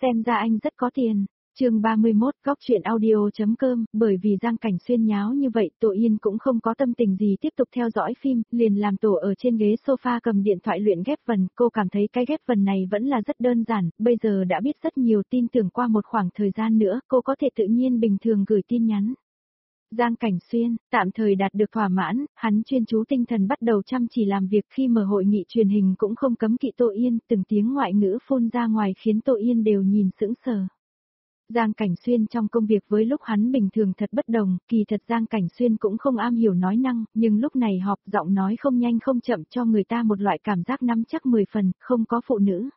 Xem ra anh rất có tiền. Chương 31, góc truyện audio.com, bởi vì Giang Cảnh Xuyên nháo như vậy, Tô Yên cũng không có tâm tình gì tiếp tục theo dõi phim, liền làm tổ ở trên ghế sofa cầm điện thoại luyện ghép vần, cô cảm thấy cái ghép vần này vẫn là rất đơn giản, bây giờ đã biết rất nhiều, tin tưởng qua một khoảng thời gian nữa, cô có thể tự nhiên bình thường gửi tin nhắn. Giang Cảnh Xuyên, tạm thời đạt được thỏa mãn, hắn chuyên chú tinh thần bắt đầu chăm chỉ làm việc, khi mở hội nghị truyền hình cũng không cấm kỵ Tô Yên, từng tiếng ngoại ngữ phun ra ngoài khiến Tô Yên đều nhìn sững sờ. Giang Cảnh Xuyên trong công việc với lúc hắn bình thường thật bất đồng, kỳ thật Giang Cảnh Xuyên cũng không am hiểu nói năng, nhưng lúc này họp giọng nói không nhanh không chậm cho người ta một loại cảm giác nắm chắc 10 phần, không có phụ nữ.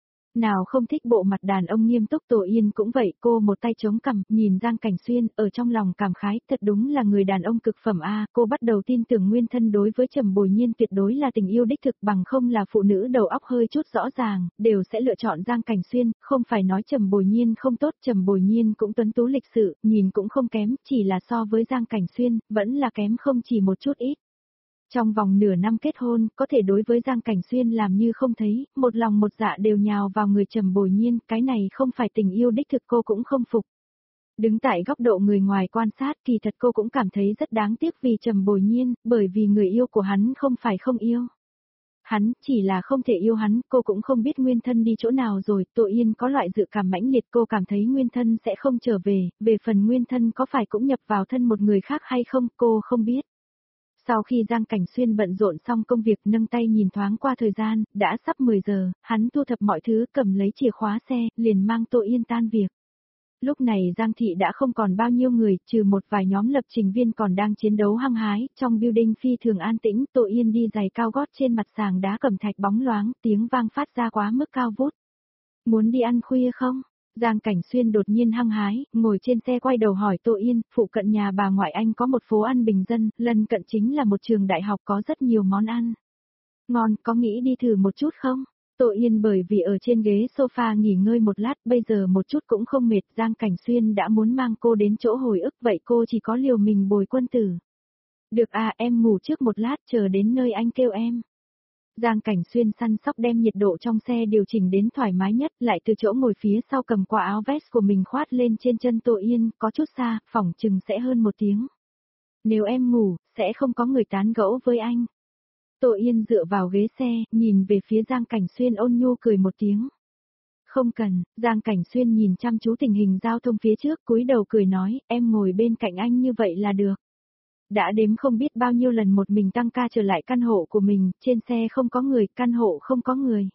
Nào không thích bộ mặt đàn ông nghiêm túc. Tô Yên cũng vậy, cô một tay chống cằm, nhìn Giang Cảnh Xuyên, ở trong lòng cảm khái, thật đúng là người đàn ông cực phẩm a. Cô bắt đầu tin tưởng nguyên thân đối với Trầm Bồi Nhiên tuyệt đối là tình yêu đích thực, bằng không là phụ nữ đầu óc hơi chút rõ ràng, đều sẽ lựa chọn Giang Cảnh Xuyên, không phải nói Trầm Bồi Nhiên không tốt, Trầm Bồi Nhiên cũng tuấn tú lịch sự, nhìn cũng không kém, chỉ là so với Giang Cảnh Xuyên, vẫn là kém không chỉ một chút ít. Trong vòng nửa năm kết hôn, có thể đối với Giang Cảnh Xuyên làm như không thấy, một lòng một dạ đều nhào vào người Trầm Bồi Nhiên, cái này không phải tình yêu đích thực, cô cũng không phục. Đứng tại góc độ người ngoài quan sát, kỳ thật cô cũng cảm thấy rất đáng tiếc vì Trầm Bồi Nhiên, bởi vì người yêu của hắn không phải không yêu. Hắn chỉ là không thể yêu hắn, cô cũng không biết nguyên thân đi chỗ nào rồi. Tô Yên có loại dự cảm mãnh liệt, cô cảm thấy nguyên thân sẽ không trở về phần nguyên thân có phải cũng nhập vào thân một người khác hay không, cô không biết. Sau khi Giang Cảnh Xuyên bận rộn xong công việc, nâng tay nhìn thoáng qua thời gian, đã sắp 10 giờ, hắn thu thập mọi thứ, cầm lấy chìa khóa xe, liền mang Tô Yên tan việc. Lúc này Giang Thị đã không còn bao nhiêu người, trừ một vài nhóm lập trình viên còn đang chiến đấu hăng hái, trong building phi thường an tĩnh. Tô Yên đi giày cao gót trên mặt sàn đá cẩm thạch bóng loáng, tiếng vang phát ra quá mức cao vút. Muốn đi ăn khuya không? Giang Cảnh Xuyên đột nhiên hăng hái, ngồi trên xe quay đầu hỏi Tô Yên, phụ cận nhà bà ngoại anh có một phố ăn bình dân, lần cận chính là một trường đại học có rất nhiều món ăn. Ngon, có nghĩ đi thử một chút không? Tô Yên bởi vì ở trên ghế sofa nghỉ ngơi một lát, bây giờ một chút cũng không mệt, Giang Cảnh Xuyên đã muốn mang cô đến chỗ hồi ức, vậy cô chỉ có liều mình bồi quân tử. Được à, em ngủ trước một lát, chờ đến nơi anh kêu em. Giang Cảnh Xuyên săn sóc đem nhiệt độ trong xe điều chỉnh đến thoải mái nhất, lại từ chỗ ngồi phía sau cầm qua áo vest của mình khoát lên trên chân Tô Yên, có chút xa, phỏng chừng sẽ hơn 1 tiếng. Nếu em ngủ, sẽ không có người tán gẫu với anh. Tô Yên dựa vào ghế xe, nhìn về phía Giang Cảnh Xuyên ôn nhu cười một tiếng. Không cần. Giang Cảnh Xuyên nhìn chăm chú tình hình giao thông phía trước, cúi đầu cười nói, em ngồi bên cạnh anh như vậy là được. Đã đếm không biết bao nhiêu lần một mình tăng ca trở lại căn hộ của mình, trên xe không có người, căn hộ không có người.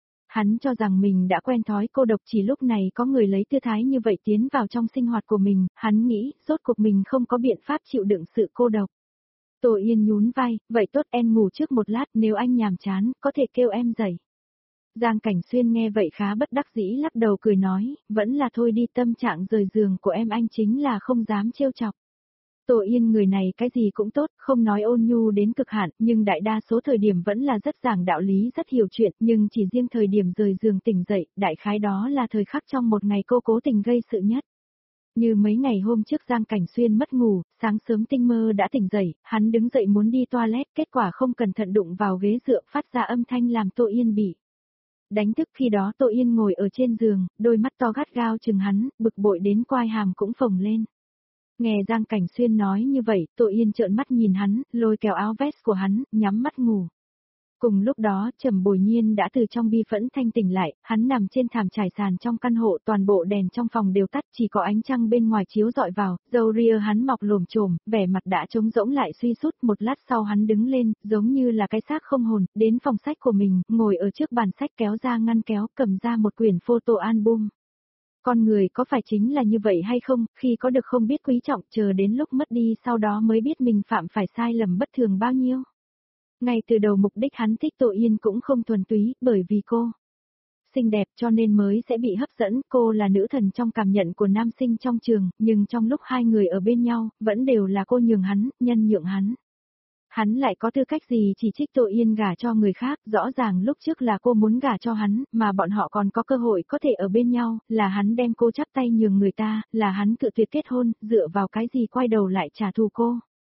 Hắn cho rằng mình đã quen thói cô độc, chỉ lúc này có người lấy tư thái như vậy tiến vào trong sinh hoạt của mình, hắn nghĩ, rốt cuộc mình không có biện pháp chịu đựng sự cô độc. Tô Yên nhún vai, vậy tốt em ngủ trước một lát, nếu anh nhàm chán, có thể kêu em dậy. Giang Cảnh Xuyên nghe vậy khá bất đắc dĩ lắc đầu cười nói, vẫn là thôi đi, tâm trạng rời giường của em anh chính là không dám trêu chọc. Tô Yên người này cái gì cũng tốt, không nói ôn nhu đến cực hạn, nhưng đại đa số thời điểm vẫn là rất giảng đạo lý, rất hiểu chuyện, nhưng chỉ riêng thời điểm rời giường tỉnh dậy, đại khái đó là thời khắc trong một ngày cô cố tình gây sự nhất. Như mấy ngày hôm trước Giang Cảnh Xuyên mất ngủ, sáng sớm tinh mơ đã tỉnh dậy, hắn đứng dậy muốn đi toilet, kết quả không cẩn thận đụng vào ghế dựa phát ra âm thanh làm Tô Yên bị đánh thức. Khi đó Tô Yên ngồi ở trên giường, đôi mắt to gắt gao chừng hắn, bực bội đến quai hàm cũng phồng lên. Nghe Giang Cảnh Xuyên nói như vậy, Tô Yên trợn mắt nhìn hắn, lôi kéo áo vest của hắn, nhắm mắt ngủ. Cùng lúc đó, Trầm Bồi Nhiên đã từ trong bi phẫn thanh tỉnh lại, hắn nằm trên thảm trải sàn trong căn hộ, toàn bộ đèn trong phòng đều tắt, chỉ có ánh trăng bên ngoài chiếu dọi vào, râu ria hắn mọc lồm chồm, vẻ mặt đã trống rỗng lại suy sút. Một lát sau hắn đứng lên, giống như là cái xác không hồn, đến phòng sách của mình, ngồi ở trước bàn sách kéo ra ngăn kéo, cầm ra một quyển photo album. Con người có phải chính là như vậy hay không, khi có được không biết quý trọng, chờ đến lúc mất đi sau đó mới biết mình phạm phải sai lầm bất thường bao nhiêu. Ngay từ đầu mục đích hắn thích Tô Yên cũng không thuần túy, bởi vì cô xinh đẹp cho nên mới sẽ bị hấp dẫn, cô là nữ thần trong cảm nhận của nam sinh trong trường, nhưng trong lúc hai người ở bên nhau, vẫn đều là cô nhường hắn, nhân nhượng hắn. Hắn lại có tư cách gì chỉ trích Tô Yên gả cho người khác, rõ ràng lúc trước là cô muốn gả cho hắn, mà bọn họ còn có cơ hội có thể ở bên nhau, là hắn đem cô chắp tay nhường người ta, là hắn cự tuyệt kết hôn, dựa vào cái gì quay đầu lại trả thù cô.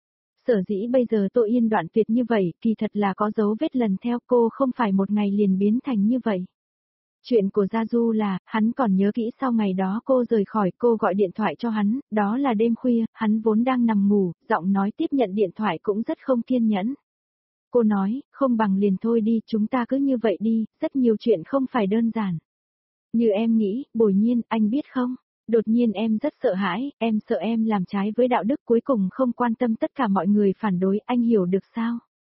Sở dĩ bây giờ Tô Yên đoạn tuyệt như vậy, kỳ thật là có dấu vết lần theo, cô không phải một ngày liền biến thành như vậy. Chuyện của Gia Du là, hắn còn nhớ kỹ sau ngày đó cô rời khỏi, cô gọi điện thoại cho hắn, đó là đêm khuya, hắn vốn đang nằm ngủ, giọng nói tiếp nhận điện thoại cũng rất không kiên nhẫn. Cô nói, không bằng liền thôi đi, chúng ta cứ như vậy đi, rất nhiều chuyện không phải đơn giản. Như em nghĩ, Bồi Nhiên, anh biết không? Đột nhiên em rất sợ hãi, em sợ em làm trái với đạo đức cuối cùng không quan tâm tất cả mọi người phản đối, anh hiểu được sao?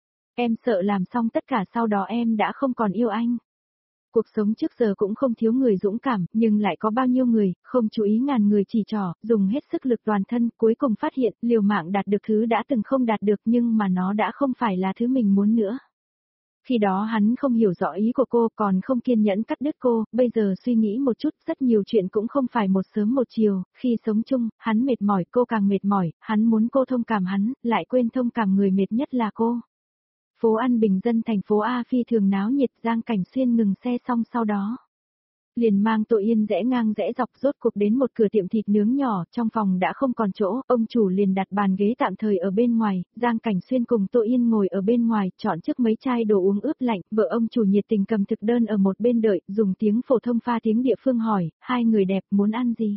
Em sợ làm xong tất cả sau đó em đã không còn yêu anh. Cuộc sống trước giờ cũng không thiếu người dũng cảm, nhưng lại có bao nhiêu người, không chú ý ngàn người chỉ trỏ, dùng hết sức lực toàn thân, cuối cùng phát hiện, liều mạng đạt được thứ đã từng không đạt được nhưng mà nó đã không phải là thứ mình muốn nữa. Khi đó hắn không hiểu rõ ý của cô, còn không kiên nhẫn cắt đứt cô, bây giờ suy nghĩ một chút, rất nhiều chuyện cũng không phải một sớm một chiều, khi sống chung, hắn mệt mỏi, cô càng mệt mỏi, hắn muốn cô thông cảm hắn, lại quên thông cảm người mệt nhất là cô. Phố ăn bình dân thành phố A phi thường náo nhiệt, Giang Cảnh Xuyên ngừng xe xong sau đó. Liền mang Tội Yên rẽ ngang rẽ dọc rốt cuộc đến một cửa tiệm thịt nướng nhỏ, trong phòng đã không còn chỗ, ông chủ liền đặt bàn ghế tạm thời ở bên ngoài, Giang Cảnh Xuyên cùng Tội Yên ngồi ở bên ngoài, chọn trước mấy chai đồ uống ướp lạnh, vợ ông chủ nhiệt tình cầm thực đơn ở một bên đợi, dùng tiếng phổ thông pha tiếng địa phương hỏi, hai người đẹp muốn ăn gì?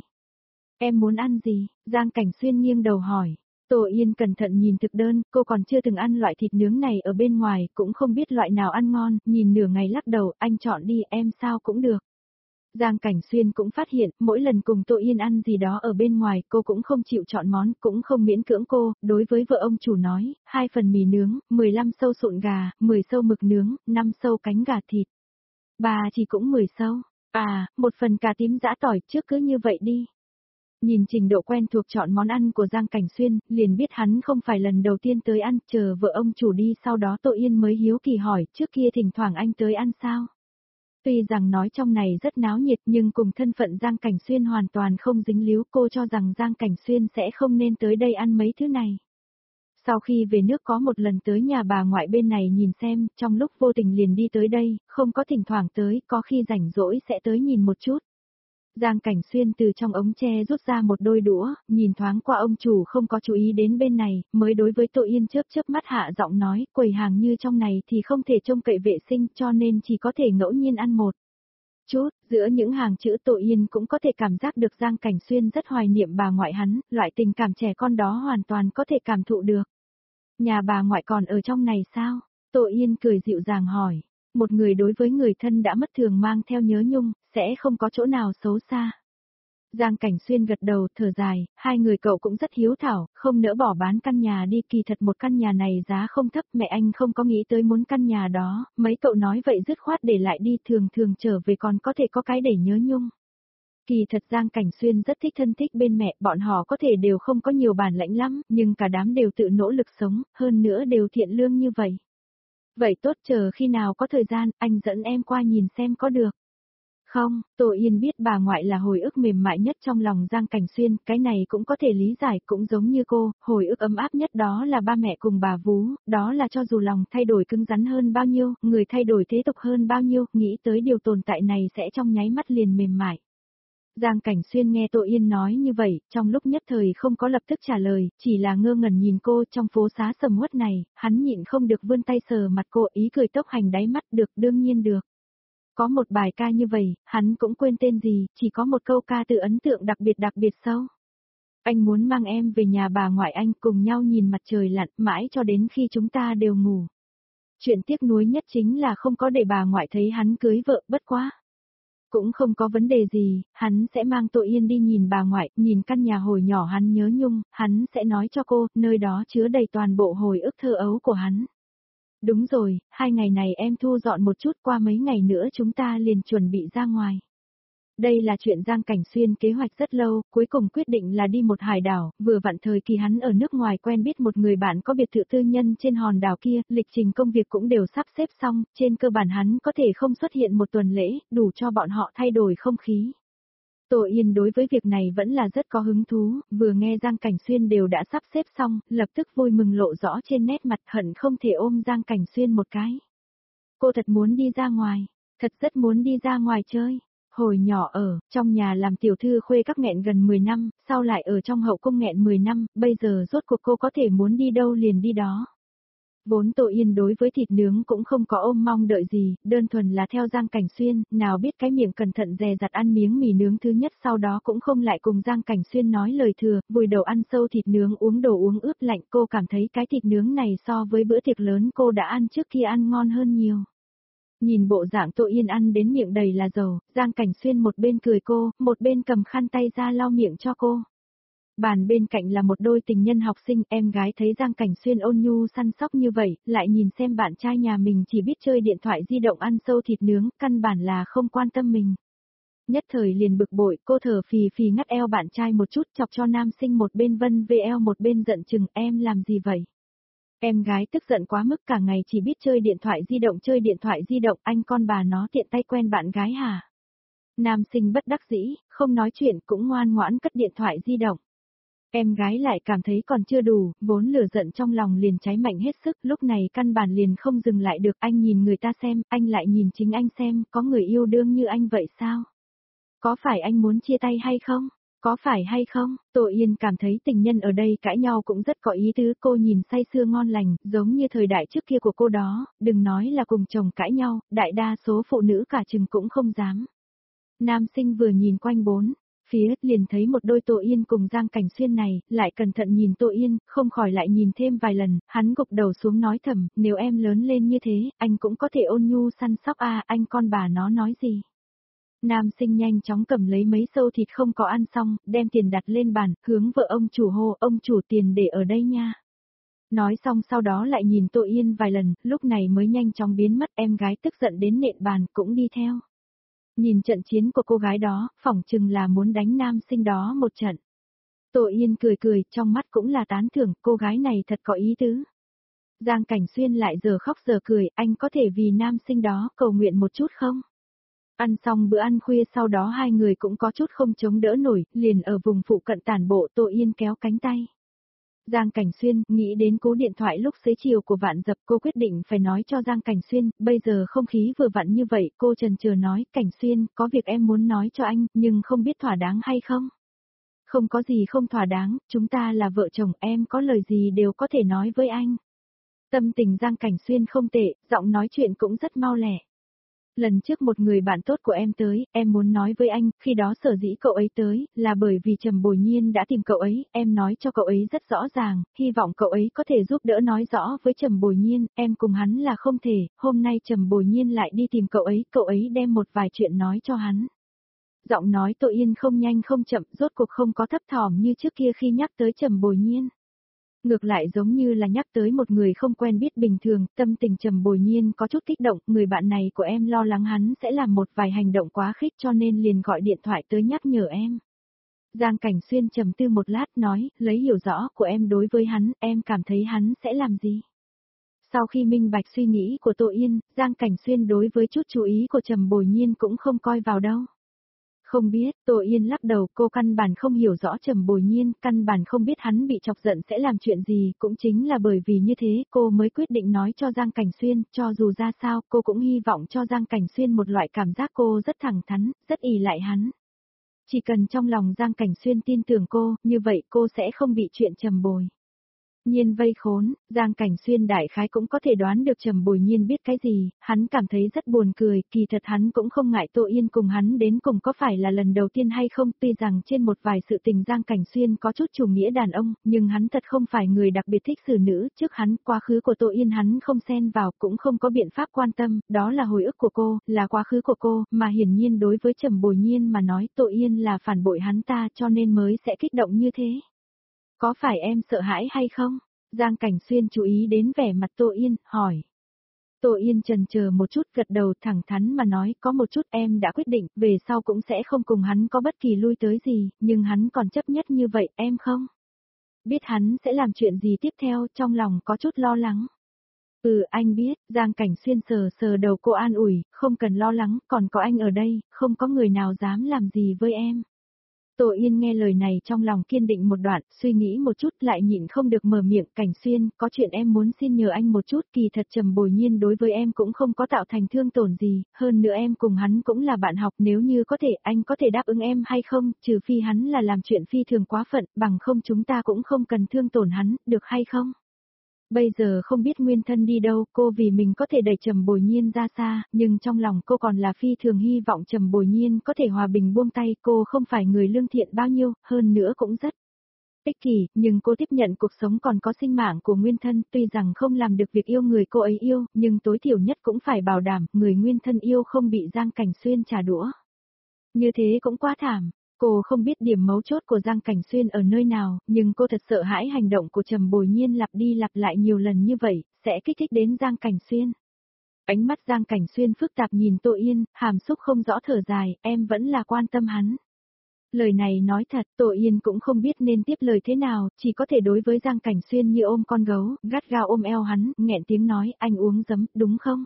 Em muốn ăn gì? Giang Cảnh Xuyên nghiêng đầu hỏi. Tô Yên cẩn thận nhìn thực đơn, cô còn chưa từng ăn loại thịt nướng này ở bên ngoài, cũng không biết loại nào ăn ngon, nhìn nửa ngày lắc đầu, anh chọn đi, em sao cũng được. Giang Cảnh Xuyên cũng phát hiện, mỗi lần cùng Tô Yên ăn gì đó ở bên ngoài, cô cũng không chịu chọn món, cũng không miễn cưỡng cô, đối với vợ ông chủ nói, 2 phần mì nướng, 15 sâu sụn gà, 10 sâu mực nướng, 5 sâu cánh gà thịt. Bà chỉ cũng 10 sâu, à, 1 phần cà tím giã tỏi, trước cứ như vậy đi. Nhìn trình độ quen thuộc chọn món ăn của Giang Cảnh Xuyên, liền biết hắn không phải lần đầu tiên tới ăn, chờ vợ ông chủ đi sau đó Tô Yên mới hiếu kỳ hỏi, trước kia thỉnh thoảng anh tới ăn sao? Tuy rằng nói trong này rất náo nhiệt nhưng cùng thân phận Giang Cảnh Xuyên hoàn toàn không dính líu, cô cho rằng Giang Cảnh Xuyên sẽ không nên tới đây ăn mấy thứ này. Sau khi về nước có một lần tới nhà bà ngoại bên này nhìn xem, trong lúc vô tình liền đi tới đây, không có thỉnh thoảng tới, có khi rảnh rỗi sẽ tới nhìn một chút. Giang Cảnh Xuyên từ trong ống tre rút ra một đôi đũa, nhìn thoáng qua ông chủ không có chú ý đến bên này, mới đối với Tô Yên chớp chớp mắt hạ giọng nói, quầy hàng như trong này thì không thể trông cậy vệ sinh cho nên chỉ có thể ngẫu nhiên ăn một chút, giữa những hàng chữ Tô Yên cũng có thể cảm giác được Giang Cảnh Xuyên rất hoài niệm bà ngoại hắn, loại tình cảm trẻ con đó hoàn toàn có thể cảm thụ được. Nhà bà ngoại còn ở trong này sao? Tô Yên cười dịu dàng hỏi. Một người đối với người thân đã mất thường mang theo nhớ nhung, sẽ không có chỗ nào xấu xa. Giang Cảnh Xuyên gật đầu, thở dài, hai người cậu cũng rất hiếu thảo, không nỡ bỏ bán căn nhà đi, kỳ thật một căn nhà này giá không thấp, mẹ anh không có nghĩ tới muốn căn nhà đó, mấy cậu nói vậy dứt khoát để lại đi, thường thường trở về còn có thể có cái để nhớ nhung. Kỳ thật Giang Cảnh Xuyên rất thích thân thích bên mẹ, bọn họ có thể đều không có nhiều bản lãnh lắm, nhưng cả đám đều tự nỗ lực sống, hơn nữa đều thiện lương như vậy. Vậy tốt, chờ khi nào có thời gian, anh dẫn em qua nhìn xem có được. Không, Tô Yên biết bà ngoại là hồi ức mềm mại nhất trong lòng Giang Cảnh Xuyên, cái này cũng có thể lý giải, cũng giống như cô, hồi ức ấm áp nhất đó là ba mẹ cùng bà vú, đó là cho dù lòng thay đổi cứng rắn hơn bao nhiêu, người thay đổi thế tục hơn bao nhiêu, nghĩ tới điều tồn tại này sẽ trong nháy mắt liền mềm mại. Giang Cảnh Xuyên nghe Tô Yên nói như vậy, trong lúc nhất thời không có lập tức trả lời, chỉ là ngơ ngẩn nhìn cô trong phố xá sầm uất này, hắn nhịn không được vươn tay sờ mặt cô, ý cười tốc hành đáy mắt, được, đương nhiên được. Có một bài ca như vậy, hắn cũng quên tên gì, chỉ có một câu ca từ ấn tượng đặc biệt sâu. Anh muốn mang em về nhà bà ngoại anh cùng nhau nhìn mặt trời lặn mãi cho đến khi chúng ta đều ngủ. Chuyện tiếc nuối nhất chính là không có để bà ngoại thấy hắn cưới vợ, bất quá. Cũng không có vấn đề gì, hắn sẽ mang Tô Yên đi nhìn bà ngoại, nhìn căn nhà hồi nhỏ hắn nhớ nhung, hắn sẽ nói cho cô, nơi đó chứa đầy toàn bộ hồi ức thơ ấu của hắn. Đúng rồi, 2 ngày này em thu dọn một chút, qua mấy ngày nữa chúng ta liền chuẩn bị ra ngoài. Đây là chuyện Giang Cảnh Xuyên kế hoạch rất lâu, cuối cùng quyết định là đi một hải đảo, vừa vặn thời kỳ hắn ở nước ngoài quen biết một người bạn có biệt thự tư nhân trên hòn đảo kia, lịch trình công việc cũng đều sắp xếp xong, trên cơ bản hắn có thể không xuất hiện một tuần lễ, đủ cho bọn họ thay đổi không khí. Tô Yên đối với việc này vẫn là rất có hứng thú, vừa nghe Giang Cảnh Xuyên đều đã sắp xếp xong, lập tức vui mừng lộ rõ trên nét mặt, hận không thể ôm Giang Cảnh Xuyên một cái. Cô thật muốn đi ra ngoài, thật rất muốn đi ra ngoài chơi. Hồi nhỏ ở, trong nhà làm tiểu thư khuê các nghẹn gần 10 năm, sau lại ở trong hậu cung nghẹn 10 năm, bây giờ rốt cuộc cô có thể muốn đi đâu liền đi đó. Vốn Tô Yên đối với thịt nướng cũng không có ôm mong đợi gì, đơn thuần là theo Giang Cảnh Xuyên, nào biết cái miệng cẩn thận dè dặt ăn miếng mì nướng thứ nhất sau đó cũng không lại cùng Giang Cảnh Xuyên nói lời thừa, vùi đầu ăn sâu thịt nướng uống đồ uống ướp lạnh cô cảm thấy cái thịt nướng này so với bữa tiệc lớn cô đã ăn trước kia ăn ngon hơn nhiều. Nhìn bộ dạng Tô Yên ăn đến miệng đầy là dầu, Giang Cảnh Xuyên một bên cười cô, một bên cầm khăn tay ra lau miệng cho cô. Bàn bên cạnh là một đôi tình nhân học sinh, em gái thấy Giang Cảnh Xuyên ôn nhu săn sóc như vậy, lại nhìn xem bạn trai nhà mình chỉ biết chơi điện thoại di động ăn sâu thịt nướng, căn bản là không quan tâm mình. Nhất thời liền bực bội, cô thở phì phì ngắt eo bạn trai một chút chọc cho nam sinh một bên vân về eo một bên giận chừng em làm gì vậy. Em gái tức giận quá mức cả ngày chỉ biết chơi điện thoại di động anh con bà nó tiện tay quen bạn gái hả? Nam sinh bất đắc dĩ, không nói chuyện cũng ngoan ngoãn cất điện thoại di động. Em gái lại cảm thấy còn chưa đủ, vốn lửa giận trong lòng liền cháy mạnh hết sức, lúc này căn bản liền không dừng lại được, anh nhìn người ta xem, anh lại nhìn chính anh xem, có người yêu đương như anh vậy sao? Có phải anh muốn chia tay hay không? Có phải hay không? Tô Yên cảm thấy tình nhân ở đây cãi nhau cũng rất có ý tứ, cô nhìn say sưa ngon lành, giống như thời đại trước kia của cô đó, đừng nói là cùng chồng cãi nhau, đại đa số phụ nữ cả chừng cũng không dám. Nam sinh vừa nhìn quanh bốn phía, liền thấy một đôi Tô Yên cùng Giang Cảnh Xuyên này, lại cẩn thận nhìn Tô Yên, không khỏi lại nhìn thêm vài lần, hắn gục đầu xuống nói thầm, nếu em lớn lên như thế, anh cũng có thể ôn nhu săn sóc anh con bà nó nói gì. Nam sinh nhanh chóng cầm lấy mấy sâu thịt không có ăn xong, đem tiền đặt lên bàn, hướng vợ ông chủ hô, ông chủ tiền để ở đây nha. Nói xong sau đó lại nhìn Tô Yên vài lần, lúc này mới nhanh chóng biến mất, em gái tức giận đến nện bàn cũng đi theo. Nhìn trận chiến của cô gái đó, phỏng chừng là muốn đánh nam sinh đó một trận. Tô Yên cười cười, trong mắt cũng là tán thưởng, cô gái này thật có ý tứ. Giang Cảnh Xuyên lại giờ khóc giờ cười, anh có thể vì nam sinh đó cầu nguyện một chút không? Ăn xong bữa ăn khuya sau đó hai người cũng có chút không chống đỡ nổi, liền ở vùng phụ cận tản bộ Tô Yên kéo cánh tay. Giang Cảnh Xuyên, nghĩ đến cú điện thoại lúc xế chiều của Vạn Dập cô quyết định phải nói cho Giang Cảnh Xuyên, bây giờ không khí vừa vặn như vậy, cô chần chừ nói, Cảnh Xuyên, có việc em muốn nói cho anh, nhưng không biết thỏa đáng hay không? Không có gì không thỏa đáng, chúng ta là vợ chồng em có lời gì đều có thể nói với anh. Tâm tình Giang Cảnh Xuyên không tệ, giọng nói chuyện cũng rất mau lẻ. Lần trước một người bạn tốt của em tới, em muốn nói với anh, khi đó sở dĩ cậu ấy tới, là bởi vì Trầm Bồi Nhiên đã tìm cậu ấy, em nói cho cậu ấy rất rõ ràng, hy vọng cậu ấy có thể giúp đỡ nói rõ với Trầm Bồi Nhiên, em cùng hắn là không thể, hôm nay Trầm Bồi Nhiên lại đi tìm cậu ấy đem một vài chuyện nói cho hắn. Giọng nói Tô Yên không nhanh không chậm, rốt cuộc không có thấp thỏm như trước kia khi nhắc tới Trầm Bồi Nhiên. Ngược lại giống như là nhắc tới một người không quen biết bình thường, tâm tình Trầm Bồi Nhiên có chút kích động, người bạn này của em lo lắng hắn sẽ làm một vài hành động quá khích cho nên liền gọi điện thoại tới nhắc nhở em. Giang Cảnh Xuyên trầm tư một lát nói, lấy hiểu rõ của em đối với hắn, em cảm thấy hắn sẽ làm gì? Sau khi minh bạch suy nghĩ của Tô Yên, Giang Cảnh Xuyên đối với chút chú ý của Trầm Bồi Nhiên cũng không coi vào đâu. Không biết, Tô Yên lắc đầu, cô căn bản không hiểu rõ Trầm Bồi Nhiên, căn bản không biết hắn bị chọc giận sẽ làm chuyện gì, cũng chính là bởi vì như thế cô mới quyết định nói cho Giang Cảnh Xuyên, cho dù ra sao cô cũng hy vọng cho Giang Cảnh Xuyên một loại cảm giác cô rất thẳng thắn, rất ỷ lại hắn. Chỉ cần trong lòng Giang Cảnh Xuyên tin tưởng cô, như vậy cô sẽ không bị chuyện Trầm Bồi Nhiên vây khốn, Giang Cảnh Xuyên đại khái cũng có thể đoán được Trầm Bồi Nhiên biết cái gì, hắn cảm thấy rất buồn cười, kỳ thật hắn cũng không ngại Tô Yên cùng hắn đến cùng có phải là lần đầu tiên hay không, tuy rằng trên một vài sự tình Giang Cảnh Xuyên có chút chủ nghĩa đàn ông, nhưng hắn thật không phải người đặc biệt thích xử nữ, trước hắn, quá khứ của Tô Yên hắn không xen vào, cũng không có biện pháp quan tâm, đó là hồi ức của cô, là quá khứ của cô, mà hiển nhiên đối với Trầm Bồi Nhiên mà nói Tô Yên là phản bội hắn ta cho nên mới sẽ kích động như thế. Có phải em sợ hãi hay không? Giang Cảnh Xuyên chú ý đến vẻ mặt Tô Yên, hỏi. Tô Yên chần chờ một chút gật đầu thẳng thắn mà nói có một chút em đã quyết định, về sau cũng sẽ không cùng hắn có bất kỳ lui tới gì, nhưng hắn còn chấp nhất như vậy, em không? Biết hắn sẽ làm chuyện gì tiếp theo, trong lòng có chút lo lắng. Anh biết, Giang Cảnh Xuyên sờ sờ đầu cô an ủi, không cần lo lắng, còn có anh ở đây, không có người nào dám làm gì với em. Tô Yên nghe lời này trong lòng kiên định một đoạn, suy nghĩ một chút lại nhịn không được mở miệng, Cảnh Xuyên, có chuyện em muốn xin nhờ anh một chút, kỳ thật Trầm Bồi Nhiên đối với em cũng không có tạo thành thương tổn gì, hơn nữa em cùng hắn cũng là bạn học, nếu như có thể anh có thể đáp ứng em hay không, trừ phi hắn là làm chuyện phi thường quá phận, bằng không chúng ta cũng không cần thương tổn hắn, được hay không? Bây giờ không biết nguyên thân đi đâu, cô vì mình có thể đẩy Trầm Bồi Nhiên ra xa, nhưng trong lòng cô còn là phi thường hy vọng Trầm Bồi Nhiên có thể hòa bình buông tay, cô không phải người lương thiện bao nhiêu, hơn nữa cũng rất ích kỷ, nhưng cô tiếp nhận cuộc sống còn có sinh mạng của nguyên thân, tuy rằng không làm được việc yêu người cô ấy yêu, nhưng tối thiểu nhất cũng phải bảo đảm người nguyên thân yêu không bị Giang Cảnh Xuyên trả đũa. Như thế cũng quá thảm. Cô không biết điểm mấu chốt của Giang Cảnh Xuyên ở nơi nào, nhưng cô thật sợ hãi hành động của Trầm Bồi Nhiên lặp đi lặp lại nhiều lần như vậy, sẽ kích thích đến Giang Cảnh Xuyên. Ánh mắt Giang Cảnh Xuyên phức tạp nhìn Tô Yên, hàm xúc không rõ thở dài, em vẫn là quan tâm hắn. Lời này nói thật, Tô Yên cũng không biết nên tiếp lời thế nào, chỉ có thể đối với Giang Cảnh Xuyên như ôm con gấu, gắt gao ôm eo hắn, nghẹn tiếng nói, anh uống giấm, đúng không?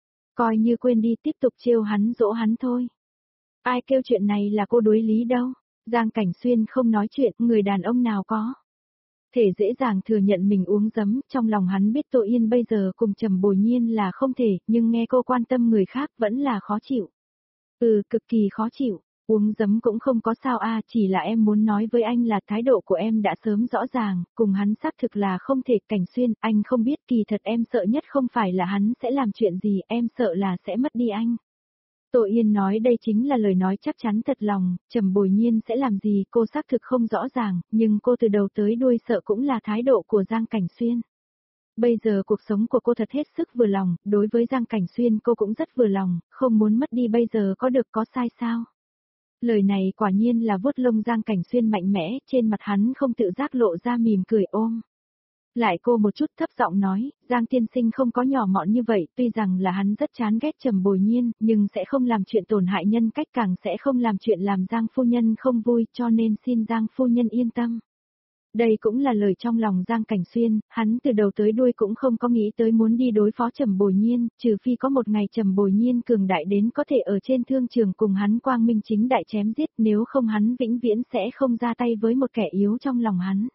Coi như quên đi, tiếp tục trêu hắn dỗ hắn thôi. Ai kêu chuyện này là cô đối lý đâu. Giang Cảnh Xuyên không nói chuyện, người đàn ông nào có thể dễ dàng thừa nhận mình uống giấm, trong lòng hắn biết Tô Yên bây giờ cùng Trầm Bồi Nhiên là không thể, nhưng nghe cô quan tâm người khác vẫn là khó chịu. Cực kỳ khó chịu, uống giấm cũng không có sao chỉ là em muốn nói với anh là thái độ của em đã sớm rõ ràng, cùng hắn xác thực là không thể. Cảnh Xuyên, anh không biết kỳ thật em sợ nhất không phải là hắn sẽ làm chuyện gì, em sợ là sẽ mất đi anh. Tô Yên nói đây chính là lời nói chắc chắn thật lòng, Trầm Bồi Nhiên sẽ làm gì cô xác thực không rõ ràng, nhưng cô từ đầu tới đuôi sợ cũng là thái độ của Giang Cảnh Xuyên. Bây giờ cuộc sống của cô thật hết sức vừa lòng, đối với Giang Cảnh Xuyên cô cũng rất vừa lòng, không muốn mất đi bây giờ có được có sai sao. Lời này quả nhiên là vuốt lông Giang Cảnh Xuyên mạnh mẽ, trên mặt hắn không tự giác lộ ra mỉm cười ôm. Lại cô một chút thấp giọng nói, Giang tiên sinh không có nhỏ mọn như vậy, tuy rằng là hắn rất chán ghét Trầm Bồi Nhiên, nhưng sẽ không làm chuyện tổn hại nhân cách, càng sẽ không làm chuyện làm Giang phu nhân không vui, cho nên xin Giang phu nhân yên tâm. Đây cũng là lời trong lòng Giang Cảnh Xuyên, hắn từ đầu tới đuôi cũng không có nghĩ tới muốn đi đối phó Trầm Bồi Nhiên, trừ phi có một ngày Trầm Bồi Nhiên cường đại đến có thể ở trên thương trường cùng hắn quang minh chính đại chém giết, nếu không hắn vĩnh viễn sẽ không ra tay với một kẻ yếu trong lòng hắn.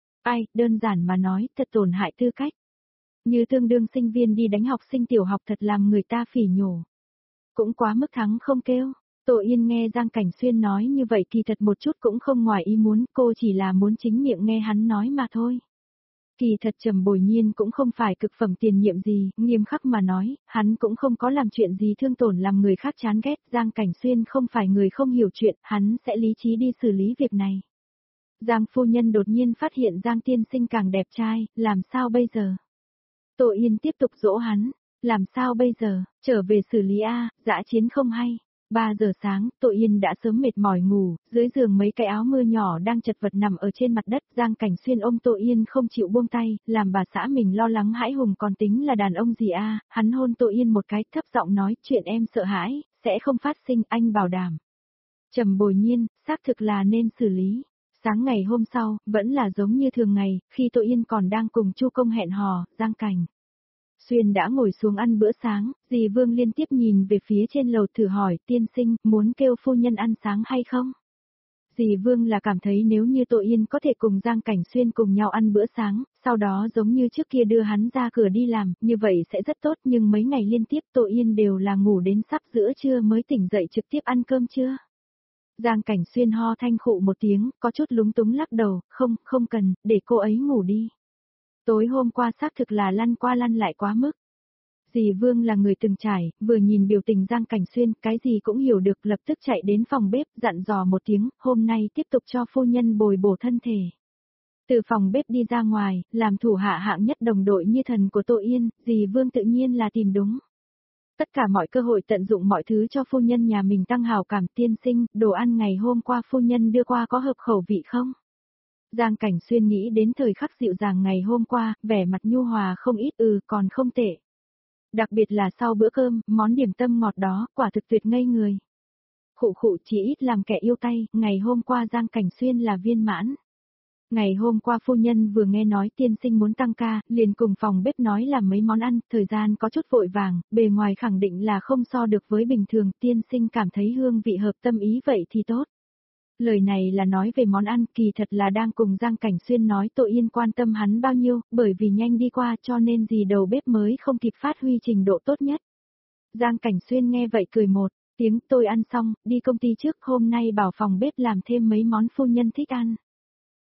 Đơn giản mà nói, thật tổn hại tư cách. Như tương đương sinh viên đi đánh học sinh tiểu học thật làm người ta phỉ nhổ. Cũng quá mức thắng không kêu. Tô Yên nghe Giang Cảnh Xuyên nói như vậy kỳ thật một chút cũng không ngoài ý muốn, cô chỉ là muốn chính miệng nghe hắn nói mà thôi. Kỳ thật Trầm Bồi Nhiên cũng không phải cực phẩm tiền nhiệm gì, nghiêm khắc mà nói, hắn cũng không có làm chuyện gì thương tổn làm người khác chán ghét, Giang Cảnh Xuyên không phải người không hiểu chuyện, hắn sẽ lý trí đi xử lý việc này. Giang phu nhân đột nhiên phát hiện Giang tiên sinh càng đẹp trai, làm sao bây giờ? Tô Yên tiếp tục dỗ hắn, làm sao bây giờ, trở về xử lý dã chiến không hay. 3 giờ sáng, Tô Yên đã sớm mệt mỏi ngủ, dưới giường mấy cái áo mưa nhỏ đang chật vật nằm ở trên mặt đất, Giang Cảnh Xuyên ôm Tô Yên không chịu buông tay, làm bà xã mình lo lắng hãi hùng còn tính là đàn ông gì hắn hôn Tô Yên một cái thấp giọng nói chuyện em sợ hãi, sẽ không phát sinh anh bảo đảm. Trầm Bồi Nhiên, xác thực là nên xử lý. Sáng ngày hôm sau, vẫn là giống như thường ngày, khi Tô Yên còn đang cùng Chu Công hẹn hò, Giang Cảnh Xuyên đã ngồi xuống ăn bữa sáng, dì Vương liên tiếp nhìn về phía trên lầu thử hỏi, tiên sinh, muốn kêu phu nhân ăn sáng hay không? Dì Vương là cảm thấy nếu như Tô Yên có thể cùng Giang Cảnh Xuyên cùng nhau ăn bữa sáng, sau đó giống như trước kia đưa hắn ra cửa đi làm, như vậy sẽ rất tốt, nhưng mấy ngày liên tiếp Tô Yên đều là ngủ đến sắp giữa trưa mới tỉnh dậy trực tiếp ăn cơm trưa. Giang Cảnh Xuyên ho thanh khụ một tiếng, có chút lúng túng lắc đầu, không cần, để cô ấy ngủ đi. Tối hôm qua xác thực là lăn qua lăn lại quá mức. Dì Vương là người từng trải, vừa nhìn biểu tình Giang Cảnh Xuyên, cái gì cũng hiểu được, lập tức chạy đến phòng bếp, dặn dò một tiếng, hôm nay tiếp tục cho phu nhân bồi bổ thân thể. Từ phòng bếp đi ra ngoài, làm thủ hạ hạng nhất đồng đội như thần của Tô Yên, dì Vương tự nhiên là tìm đúng. Tất cả mọi cơ hội tận dụng mọi thứ cho phu nhân nhà mình tăng hào cảm. Tiên sinh, đồ ăn ngày hôm qua phu nhân đưa qua có hợp khẩu vị không? Giang Cảnh Xuyên nghĩ đến thời khắc dịu dàng ngày hôm qua, vẻ mặt nhu hòa không ít, còn không tệ. Đặc biệt là sau bữa cơm, món điểm tâm ngọt đó, quả thực tuyệt ngây người. Khụ chỉ ít làm kẻ yêu tay, ngày hôm qua Giang Cảnh Xuyên là viên mãn. Ngày hôm qua phu nhân vừa nghe nói tiên sinh muốn tăng ca, liền cùng phòng bếp nói làm mấy món ăn, thời gian có chút vội vàng, bề ngoài khẳng định là không so được với bình thường, tiên sinh cảm thấy hương vị hợp tâm ý vậy thì tốt. Lời này là nói về món ăn, kỳ thật là đang cùng Giang Cảnh Xuyên nói Tô Yên quan tâm hắn bao nhiêu, bởi vì nhanh đi qua cho nên dì đầu bếp mới không kịp phát huy trình độ tốt nhất. Giang Cảnh Xuyên nghe vậy cười một tiếng, tôi ăn xong, đi công ty trước, hôm nay bảo phòng bếp làm thêm mấy món phu nhân thích ăn.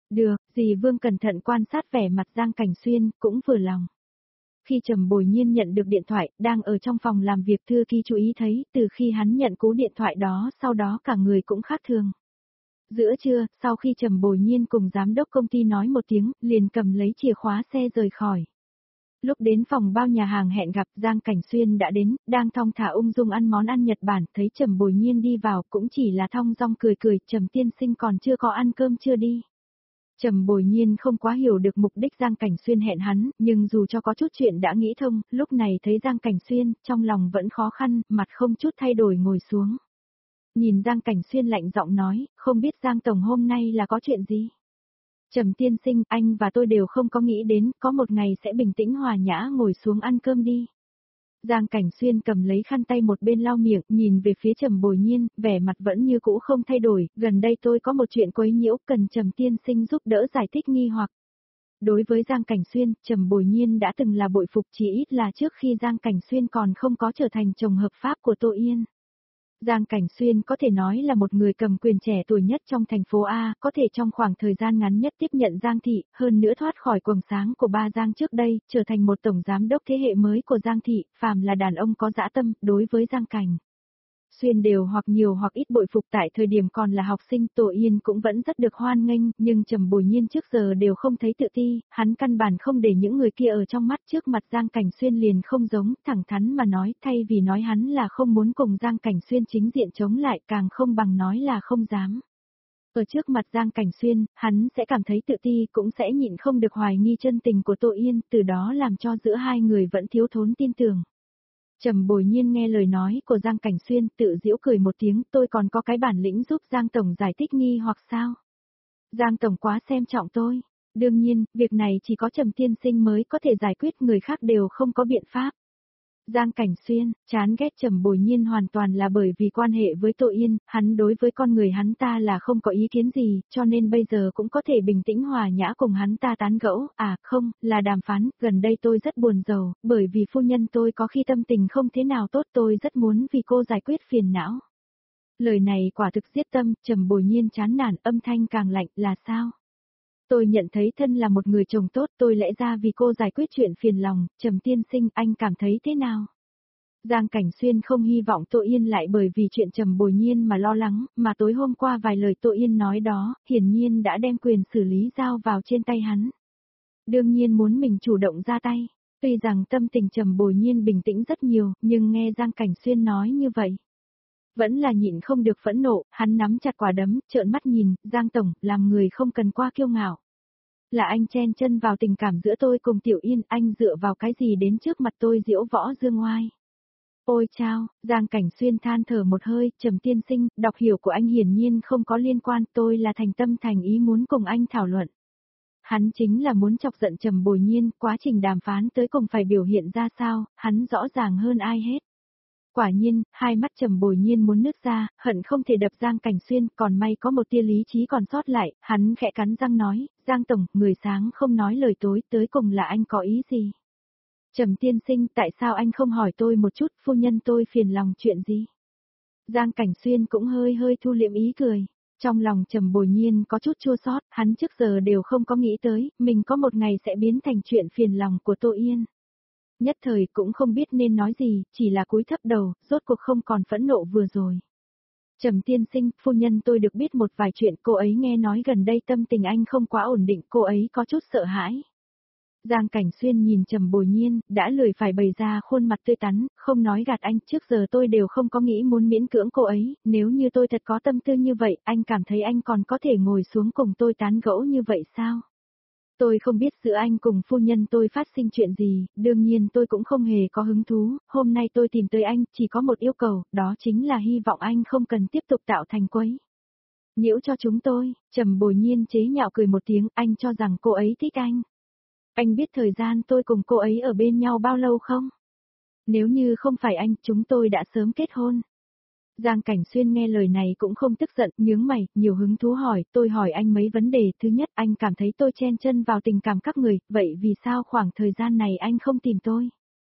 Được, dì Vương cẩn thận quan sát vẻ mặt Giang Cảnh Xuyên, cũng vừa lòng. Khi Trầm Bồi Nhiên nhận được điện thoại, đang ở trong phòng làm việc thư ký chú ý thấy, từ khi hắn nhận cú điện thoại đó sau đó cả người cũng khác thường. Giữa trưa, sau khi Trầm Bồi Nhiên cùng giám đốc công ty nói một tiếng, liền cầm lấy chìa khóa xe rời khỏi. Lúc đến phòng bao nhà hàng hẹn gặp, Giang Cảnh Xuyên đã đến, đang thong thả ung dung ăn món ăn Nhật Bản, thấy Trầm Bồi Nhiên đi vào cũng chỉ là thong dong cười cười, Trầm tiên sinh còn chưa có ăn cơm chưa đi. Trầm Bồi Nhiên không quá hiểu được mục đích Giang Cảnh Xuyên hẹn hắn, nhưng dù cho có chút chuyện đã nghĩ thông, lúc này thấy Giang Cảnh Xuyên, trong lòng vẫn khó khăn, mặt không chút thay đổi ngồi xuống. Nhìn Giang Cảnh Xuyên lạnh giọng nói, không biết Giang Tổng hôm nay là có chuyện gì? Trầm tiên sinh, anh và tôi đều không có nghĩ đến, có một ngày sẽ bình tĩnh hòa nhã ngồi xuống ăn cơm đi. Giang Cảnh Xuyên cầm lấy khăn tay một bên lau miệng, nhìn về phía Trầm Bồi Nhiên, vẻ mặt vẫn như cũ không thay đổi, gần đây tôi có một chuyện quấy nhiễu, cần Trầm tiên sinh giúp đỡ giải thích nghi hoặc. Đối với Giang Cảnh Xuyên, Trầm Bồi Nhiên đã từng là bội phục, chỉ ít là trước khi Giang Cảnh Xuyên còn không có trở thành chồng hợp pháp của Tô Yên. Giang Cảnh Xuyên có thể nói là một người cầm quyền trẻ tuổi nhất trong thành phố A, có thể trong khoảng thời gian ngắn nhất tiếp nhận Giang Thị, hơn nữa thoát khỏi quầng sáng của ba Giang trước đây, trở thành một tổng giám đốc thế hệ mới của Giang Thị, phàm là đàn ông có dã tâm, đối với Giang Cảnh Xuyên đều hoặc nhiều hoặc ít bội phục. Tại thời điểm còn là học sinh, Tổ Yên cũng vẫn rất được hoan nghênh, nhưng Trầm Bồi Nhiên trước giờ đều không thấy tự ti, hắn căn bản không để những người kia ở trong mắt, trước mặt Giang Cảnh Xuyên liền không giống, thẳng thắn mà nói, thay vì nói hắn là không muốn cùng Giang Cảnh Xuyên chính diện chống lại, càng không bằng nói là không dám. Ở trước mặt Giang Cảnh Xuyên, hắn sẽ cảm thấy tự ti, cũng sẽ nhịn không được hoài nghi chân tình của Tô Yên, từ đó làm cho giữa hai người vẫn thiếu thốn tin tưởng. Trầm Bồi Nhiên nghe lời nói của Giang Cảnh Xuyên, tự giễu cười một tiếng, tôi còn có cái bản lĩnh giúp Giang Tổng giải thích nghi hoặc sao? Giang Tổng quá xem trọng tôi. Đương nhiên, việc này chỉ có Trầm tiên sinh mới có thể giải quyết, người khác đều không có biện pháp. Giang Cảnh Xuyên, chán ghét Trầm Bồi Nhiên hoàn toàn là bởi vì quan hệ với Tô Yên, hắn đối với con người hắn ta là không có ý kiến gì, cho nên bây giờ cũng có thể bình tĩnh hòa nhã cùng hắn ta tán gẫu, không, là đàm phán, gần đây tôi rất buồn rầu, bởi vì phu nhân tôi có khi tâm tình không thế nào tốt, tôi rất muốn vì cô giải quyết phiền não. Lời này quả thực giết tâm, Trầm Bồi Nhiên chán nản, âm thanh càng lạnh, là sao? Tôi nhận thấy thân là một người chồng tốt, tôi lẽ ra vì cô giải quyết chuyện phiền lòng, Trầm tiên sinh, anh cảm thấy thế nào? Giang Cảnh Xuyên không hy vọng Tô Yên lại bởi vì chuyện Trầm Bồi Nhiên mà lo lắng, mà tối hôm qua vài lời Tô Yên nói đó, hiển nhiên đã đem quyền xử lý giao vào trên tay hắn. Đương nhiên muốn mình chủ động ra tay, tuy rằng tâm tình Trầm Bồi Nhiên bình tĩnh rất nhiều, nhưng nghe Giang Cảnh Xuyên nói như vậy, vẫn là nhịn không được phẫn nộ, hắn nắm chặt quả đấm, trợn mắt nhìn, Giang Tổng, làm người không cần quá kiêu ngạo. Là anh chen chân vào tình cảm giữa tôi cùng Tiểu Yên, anh dựa vào cái gì đến trước mặt tôi diễu võ dương oai. Ôi chao, Giang Cảnh Xuyên than thở một hơi, Trầm tiên sinh, đọc hiểu của anh hiển nhiên không có liên quan, tôi là thành tâm thành ý muốn cùng anh thảo luận. Hắn chính là muốn chọc giận Trầm Bồi Nhiên, quá trình đàm phán tới cùng phải biểu hiện ra sao, hắn rõ ràng hơn ai hết. Quả nhiên, hai mắt Trầm Bồi Nhiên muốn nứt ra, hận không thể đập Giang Cảnh Xuyên, còn may có một tia lý trí còn sót lại, hắn khẽ cắn răng nói, Giang Tổng, người sáng không nói lời tối, tới cùng là anh có ý gì? Trầm tiên sinh, tại sao anh không hỏi tôi một chút, phu nhân tôi phiền lòng chuyện gì? Giang Cảnh Xuyên cũng hơi hơi thu liệm ý cười. Trong lòng Trầm Bồi Nhiên có chút chua xót, hắn trước giờ đều không có nghĩ tới, mình có một ngày sẽ biến thành chuyện phiền lòng của Tô Yên. Nhất thời cũng không biết nên nói gì, chỉ là cúi thấp đầu, rốt cuộc không còn phẫn nộ vừa rồi. Trầm tiên sinh, phu nhân tôi được biết một vài chuyện, cô ấy nghe nói gần đây tâm tình anh không quá ổn định, cô ấy có chút sợ hãi. Giang Cảnh Xuyên nhìn Trầm Bồi Nhiên, đã lười phải bày ra khuôn mặt tươi tắn, không nói gạt anh, trước giờ tôi đều không có nghĩ muốn miễn cưỡng cô ấy, nếu như tôi thật có tâm tư như vậy, anh cảm thấy anh còn có thể ngồi xuống cùng tôi tán gẫu như vậy sao? Tôi không biết giữa anh cùng phu nhân tôi phát sinh chuyện gì, đương nhiên tôi cũng không hề có hứng thú, hôm nay tôi tìm tới anh, chỉ có một yêu cầu, đó chính là hy vọng anh không cần tiếp tục tạo thành quấy nhiễu cho chúng tôi. Trầm Bồi Nhiên chế nhạo cười một tiếng, anh cho rằng cô ấy thích anh. Anh biết thời gian tôi cùng cô ấy ở bên nhau bao lâu không? Nếu như không phải anh, chúng tôi đã sớm kết hôn. Giang Cảnh Xuyên nghe lời này cũng không tức giận, nhướng mày, nhiều hứng thú hỏi, tôi hỏi anh mấy vấn đề, thứ nhất, anh cảm thấy tôi chen chân vào tình cảm các người, vậy vì sao khoảng thời gian này anh không tìm tôi?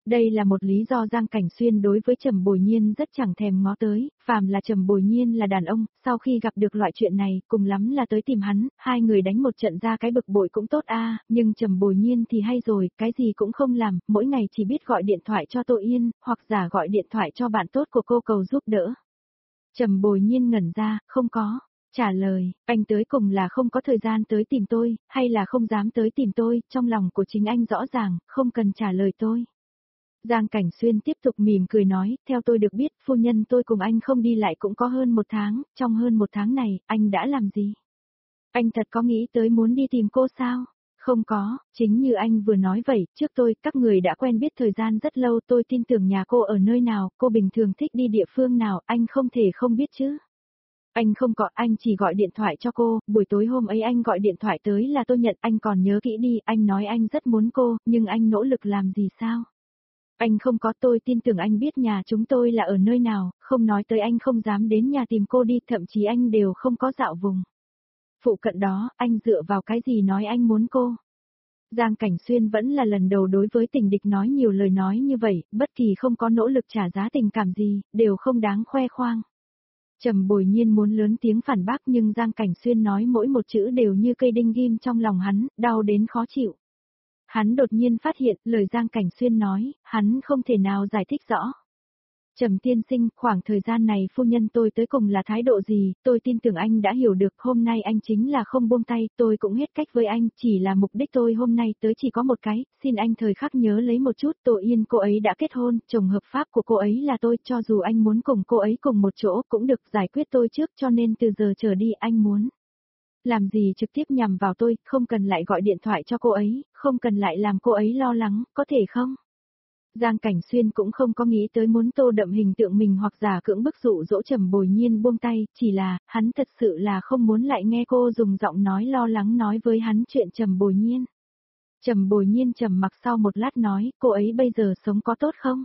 Đây là một lý do Giang Cảnh Xuyên đối với Trầm Bồi Nhiên rất chẳng thèm ngó tới, phàm là Trầm Bồi Nhiên là đàn ông, sau khi gặp được loại chuyện này, cùng lắm là tới tìm hắn, hai người đánh một trận ra cái bực bội cũng tốt a, nhưng Trầm Bồi Nhiên thì hay rồi, cái gì cũng không làm, mỗi ngày chỉ biết gọi điện thoại cho Tô Yên, hoặc giả gọi điện thoại cho bạn tốt của cô cầu giúp đỡ. Trầm Bồi Nhiên ngẩn ra, không có. Trả lời, anh tới cùng là không có thời gian tới tìm tôi, hay là không dám tới tìm tôi, trong lòng của chính anh rõ ràng, không cần trả lời tôi. Giang Cảnh Xuyên tiếp tục mỉm cười nói, theo tôi được biết, phu nhân tôi cùng anh không đi lại cũng có hơn 1 tháng, trong hơn 1 tháng này, anh đã làm gì? Anh thật có nghĩ tới muốn đi tìm cô sao? Không có, chính như anh vừa nói vậy, trước tôi, các người đã quen biết thời gian rất lâu, tôi tin tưởng nhà cô ở nơi nào, cô bình thường thích đi địa phương nào, anh không thể không biết chứ. Anh không có, anh chỉ gọi điện thoại cho cô, buổi tối hôm ấy anh gọi điện thoại tới là tôi nhận, anh còn nhớ kỹ đi, anh nói anh rất muốn cô, nhưng anh nỗ lực làm gì sao? Anh không có, tôi tin tưởng anh biết nhà chúng tôi là ở nơi nào, không nói tới anh không dám đến nhà tìm cô đi, thậm chí anh đều không có dạo vùng. Phụ cận đó, anh dựa vào cái gì nói anh muốn cô? Giang Cảnh Xuyên vẫn là lần đầu đối với tình địch nói nhiều lời nói như vậy, bất kỳ không có nỗ lực trả giá tình cảm gì, đều không đáng khoe khoang. Trầm Bồi Nhiên muốn lớn tiếng phản bác nhưng Giang Cảnh Xuyên nói mỗi một chữ đều như cây đinh ghim trong lòng hắn, đau đến khó chịu. Hắn đột nhiên phát hiện lời Giang Cảnh Xuyên nói, hắn không thể nào giải thích rõ. Trầm tiên sinh, khoảng thời gian này phu nhân tôi tới cùng là thái độ gì, tôi tin tưởng anh đã hiểu được, hôm nay anh chính là không buông tay, tôi cũng hết cách với anh, chỉ là mục đích tôi hôm nay tới chỉ có một cái, xin anh thời khắc nhớ lấy một chút, Tô Yên cô ấy đã kết hôn, chồng hợp pháp của cô ấy là tôi, cho dù anh muốn cùng cô ấy cùng một chỗ cũng được, giải quyết tôi trước, cho nên từ giờ trở đi anh muốn làm gì trực tiếp nhằm vào tôi, không cần lại gọi điện thoại cho cô ấy, không cần lại làm cô ấy lo lắng, có thể không? Giang Cảnh Xuyên cũng không có nghĩ tới muốn tô đậm hình tượng mình hoặc giả cưỡng bức dụ dỗ Trầm Bồi Nhiên buông tay, chỉ là, hắn thật sự là không muốn lại nghe cô dùng giọng nói lo lắng nói với hắn chuyện Trầm Bồi Nhiên. Trầm Bồi Nhiên trầm mặc sau một lát nói, cô ấy bây giờ sống có tốt không?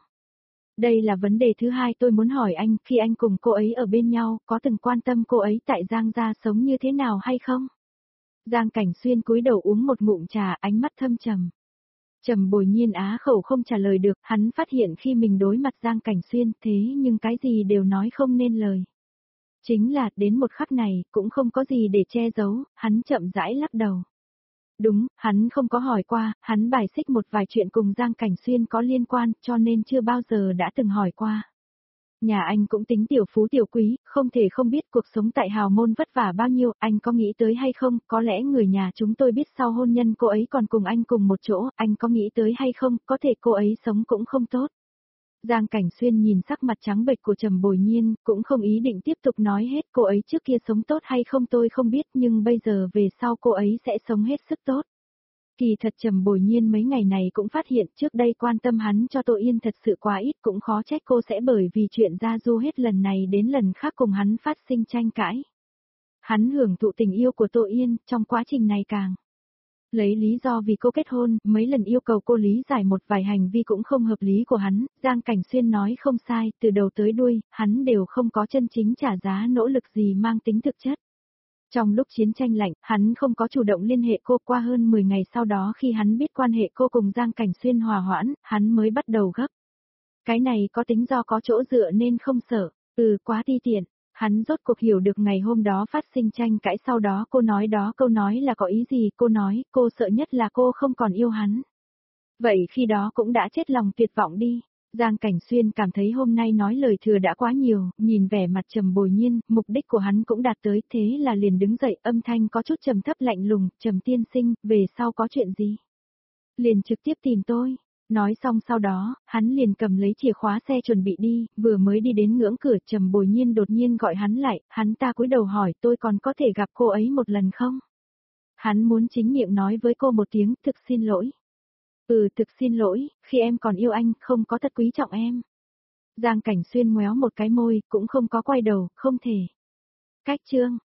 Đây là vấn đề thứ hai tôi muốn hỏi anh, khi anh cùng cô ấy ở bên nhau, có từng quan tâm cô ấy tại Giang gia sống như thế nào hay không? Giang Cảnh Xuyên cúi đầu uống một ngụm trà, ánh mắt thâm trầm. Trầm Bồi Nhiên á khẩu không trả lời được, hắn phát hiện khi mình đối mặt Giang Cảnh Xuyên thế nhưng cái gì đều nói không nên lời. Chính là, đến một khắc này, cũng không có gì để che giấu, hắn chậm rãi lắc đầu. Đúng, hắn không có hỏi qua, hắn bài xích một vài chuyện cùng Giang Cảnh Xuyên có liên quan, cho nên chưa bao giờ đã từng hỏi qua. Nhà anh cũng tính tiểu phú tiểu quý, không thể không biết cuộc sống tại hào môn vất vả bao nhiêu, anh có nghĩ tới hay không, có lẽ người nhà chúng tôi biết sau hôn nhân cô ấy còn cùng anh cùng một chỗ, anh có nghĩ tới hay không, có thể cô ấy sống cũng không tốt. Giang Cảnh Xuyên nhìn sắc mặt trắng bệch của Trầm Bồi Nhiên, cũng không ý định tiếp tục nói hết cô ấy trước kia sống tốt hay không tôi không biết nhưng bây giờ về sau cô ấy sẽ sống hết sức tốt. Kỳ thật Trầm Bồi Nhiên mấy ngày này cũng phát hiện trước đây quan tâm hắn cho Tô Yên thật sự quá ít cũng khó trách cô sẽ bởi vì chuyện Gia Du hết lần này đến lần khác cùng hắn phát sinh tranh cãi. Hắn hưởng thụ tình yêu của Tô Yên trong quá trình này càng. Lấy lý do vì cô kết hôn, mấy lần yêu cầu cô lý giải một vài hành vi cũng không hợp lý của hắn, Giang Cảnh Xuyên nói không sai, từ đầu tới đuôi, hắn đều không có chân chính trả giá nỗ lực gì mang tính thực chất. Trong lúc chiến tranh lạnh, hắn không có chủ động liên hệ cô qua hơn 10 ngày sau đó khi hắn biết quan hệ cô cùng Giang Cảnh Xuyên hòa hoãn, hắn mới bắt đầu gấp. Cái này có tính do có chỗ dựa nên không sợ, quá ti tiện. Hắn rốt cuộc hiểu được ngày hôm đó phát sinh tranh cãi sau đó cô nói đó câu nói là có ý gì, cô nói cô sợ nhất là cô không còn yêu hắn. Vậy khi đó cũng đã chết lòng tuyệt vọng đi. Giang Cảnh Xuyên cảm thấy hôm nay nói lời thừa đã quá nhiều, nhìn vẻ mặt Trầm Bồi Nhiên, mục đích của hắn cũng đạt tới thế là liền đứng dậy âm thanh có chút trầm thấp lạnh lùng, Trầm tiên sinh, về sau có chuyện gì? Liền trực tiếp tìm tôi. Nói xong sau đó, hắn liền cầm lấy chìa khóa xe chuẩn bị đi, vừa mới đi đến ngưỡng cửa Trầm Bồi Nhiên đột nhiên gọi hắn lại, hắn ta cúi đầu hỏi tôi còn có thể gặp cô ấy một lần không? Hắn muốn chính miệng nói với cô một tiếng, thực xin lỗi. Thực xin lỗi, khi em còn yêu anh, không có thật quý trọng em. Giang Cảnh Xuyên ngoéo một cái môi, cũng không có quay đầu, không thể. Cách chương.